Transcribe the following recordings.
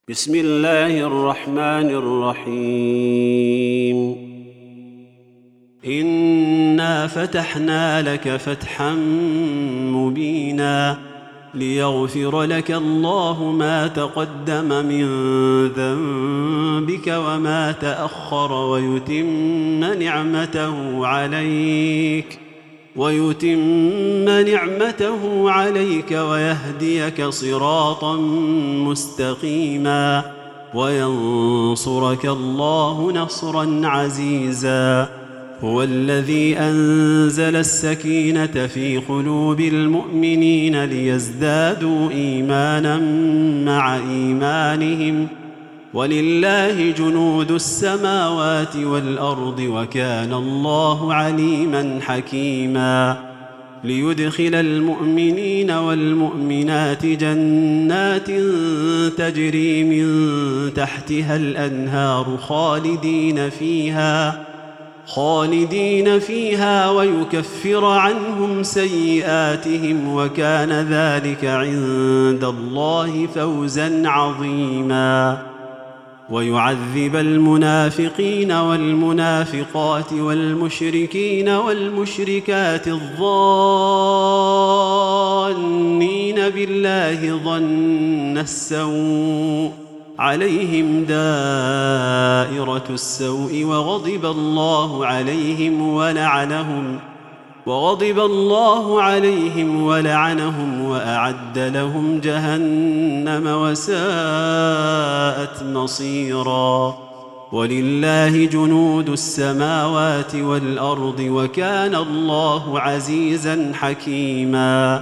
بسم الله الرحمن الرحيم. إنا فتحنا لك فتحا مبينا ليغفر لك الله ما تقدم من ذنبك وما تأخر ويتم نعمته عليك ويهديك صراطا مستقيما وينصرك الله نصرا عزيزا. هو الذي أنزل السكينة في قلوب المؤمنين ليزدادوا إيمانا مع إيمانهم ولله جنود السماوات والأرض وكان الله عليما حكيما. ليدخل المؤمنين والمؤمنات جنات تجري من تحتها الأنهار خالدين فيها ويكفر عنهم سيئاتهم وكان ذلك عند الله فوزا عظيما. ويعذب المنافقين والمنافقات والمشركين والمشركات الظانين بالله ظن السوء عليهم دائرة السوء وغضب الله عليهم ولعنهم وأعد لهم جهنم وساءت مصيرا. ولله جنود السماوات والأرض وكان الله عزيزا حكيما.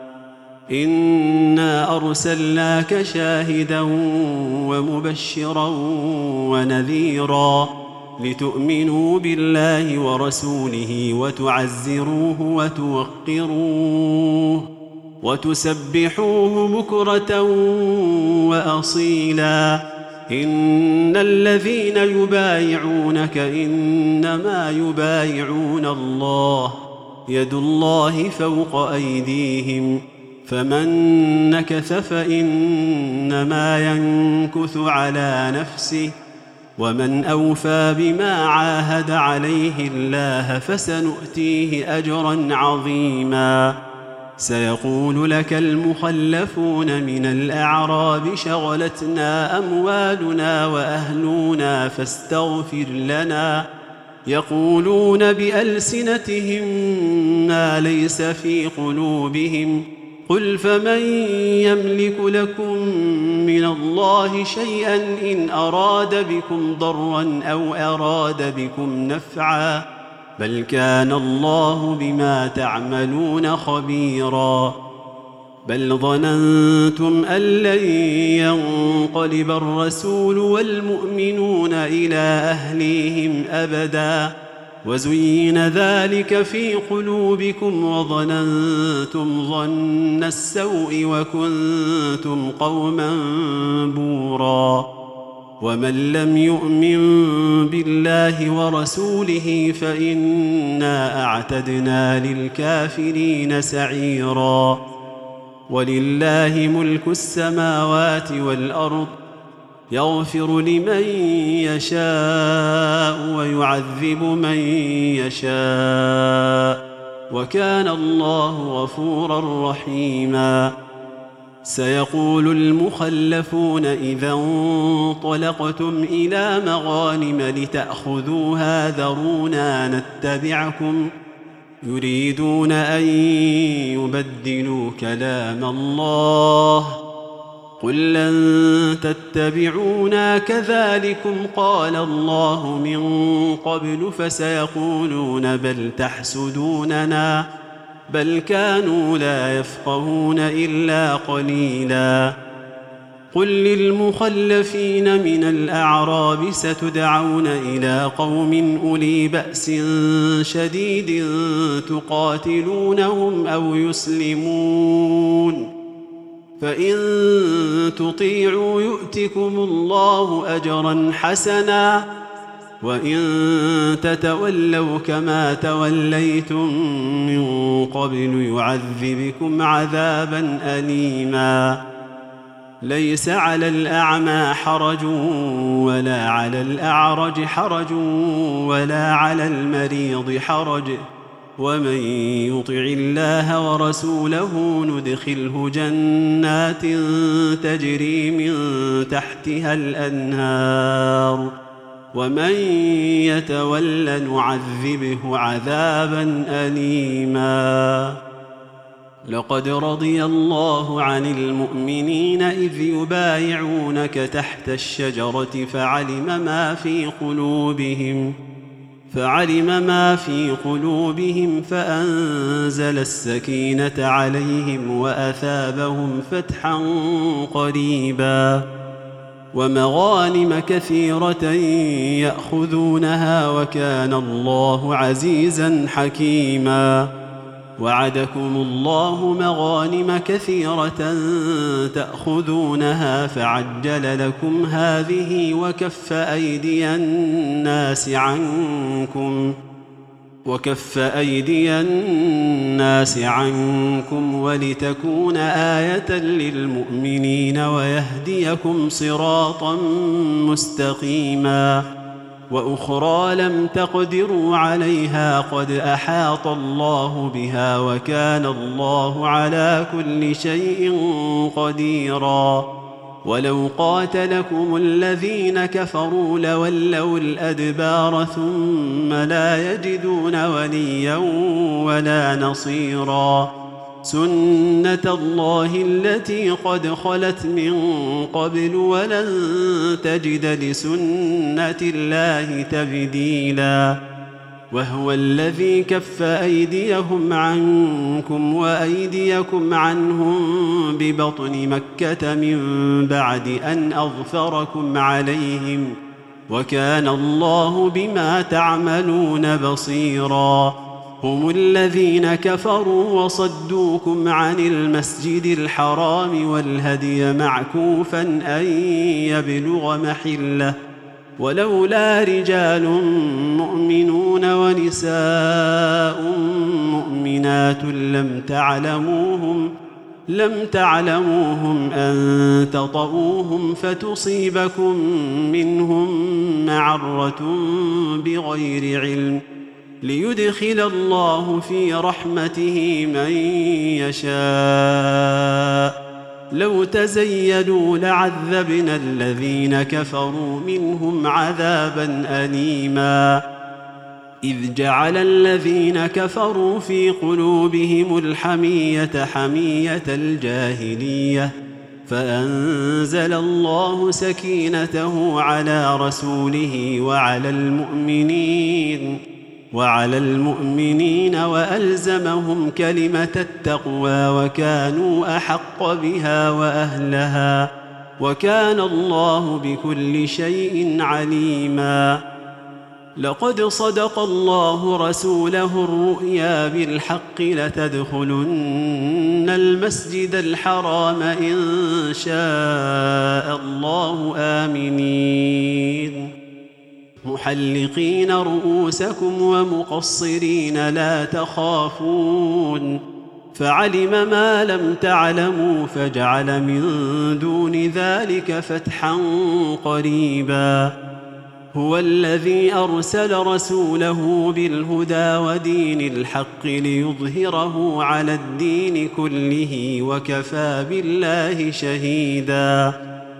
إنا أرسلناك شاهدا ومبشرا ونذيرا لتؤمنوا بالله ورسوله وتعزروه وتوقروه وتسبحوه بكرة وأصيلا. إن الذين يبايعونك إنما يبايعون الله يد الله فوق أيديهم فمن نكث فإنما ينكث على نفسه ومن أوفى بما عاهد عليه الله فسنؤتيه أجرا عظيما. سيقول لك المخلفون من الأعراب شغلتنا أموالنا وأهلنا فاستغفر لنا يقولون بألسنتهم ما ليس في قلوبهم قل فمن يملك لكم من الله شيئا إن أراد بكم ضرا أو أراد بكم نفعا بل كان الله بما تعملون خبيرا. بل ظننتم أن لن ينقلب الرسول والمؤمنون إلى أهليهم أبدا وزين ذلك في قلوبكم وظننتم ظن السوء وكنتم قوما بورا. ومن لم يؤمن بالله ورسوله فإنا أعتدنا للكافرين سعيرا. ولله ملك السماوات والأرض يغفر لمن يشاء ويعذب من يشاء وكان الله غفورا رحيما. سيقول المخلفون إذا انطلقتم إلى مغانم لتأخذوها ذرونا نتبعكم يريدون أن يبدلوا كلام الله قل لن تتبعونا كذلكم قال الله من قبل فسيقولون بل تحسدوننا بل كانوا لا يفقهون إلا قليلا. قل للمخلفين من الأعراب ستدعون إلى قوم أولي بأس شديد تقاتلونهم أو يسلمون فإن تطيعوا يؤتكم الله أجرا حسنا وإن تتولوا كما توليتم من قبل يعذبكم عذابا أليما. ليس على الأعمى حرج ولا على الأعرج حرج ولا على المريض حرج، ومن يطع الله ورسوله ندخله جنات تجري من تحتها الأنهار، ومن يتول نعذبه عذابا أليما. لقد رضي الله عن المؤمنين إذ يبايعونك تحت الشجرة فعلم ما في قلوبهم فأنزل السكينة عليهم وأثابهم فتحا قريبا ومغانم كثيرة يأخذونها وكان الله عزيزا حكيما. وعدكم الله مغانم كثيرة تأخذونها فعجل لكم هذه وكف أيدي الناس عنكم ولتكون آية للمؤمنين ويهديكم صراطا مستقيما. وأخرى لم تقدروا عليها قد أحاط الله بها وكان الله على كل شيء قديرا. ولو قاتلكم الذين كفروا لولوا الأدبار ثم لا يجدون وليا ولا نصيرا. سنة الله التي قد خلت من قبل ولن تجد لسنة الله تبديلا. وهو الذي كف أيديهم عنكم وأيديكم عنهم ببطن مكة من بعد أن أظفركم عليهم وكان الله بما تعملون بصيرا. هم الذين كفروا وصدوكم عن المسجد الحرام والهدي معكوفا أن يبلغ محله ولولا رجال مؤمنون ونساء مؤمنات لم تعلموهم أن تطؤوهم فتصيبكم منهم معرة بغير علم ليدخل الله في رحمته من يشاء. لو تزيلوا لعذبنا الذين كفروا منهم عذابا أليما. إذ جعل الذين كفروا في قلوبهم الحمية حمية الجاهلية فأنزل الله سكينته على رسوله وعلى المؤمنين وألزمهم كلمة التقوى وكانوا أحق بها وأهلها وكان الله بكل شيء عليما. لقد صدق الله رسوله الرؤيا بالحق لتدخلن المسجد الحرام إن شاء الله آمنين محلقين رؤوسكم ومقصرين لا تخافون فعلم ما لم تعلموا فجعل من دون ذلك فتحا قريبا. هو الذي أرسل رسوله بالهدى ودين الحق ليظهره على الدين كله وكفى بالله شهيدا.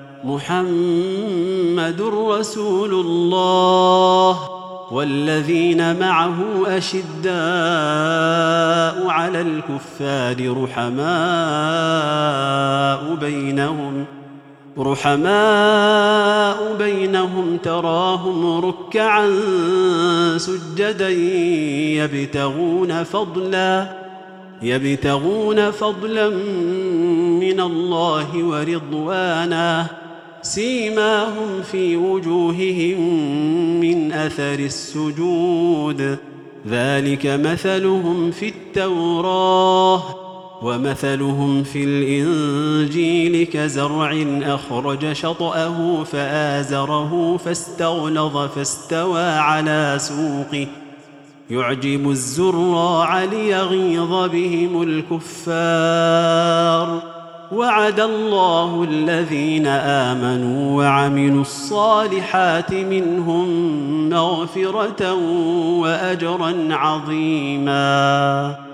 محمد رسول الله والذين معه أشداء على الكفار رحماء بينهم تراهم ركعا سجدا يبتغون فضلا من الله ورضوانا سيماهم في وجوههم من أثر السجود ذلك مثلهم في التوراة ومثلهم في الإنجيل كزرع أخرج شطأه فآزره فاستغلظ فاستوى على سوقه يعجب الزراع ليغيظ بهم الكفار وعد الله الذين آمنوا وعملوا الصالحات منهم مغفرة وأجرا عظيما.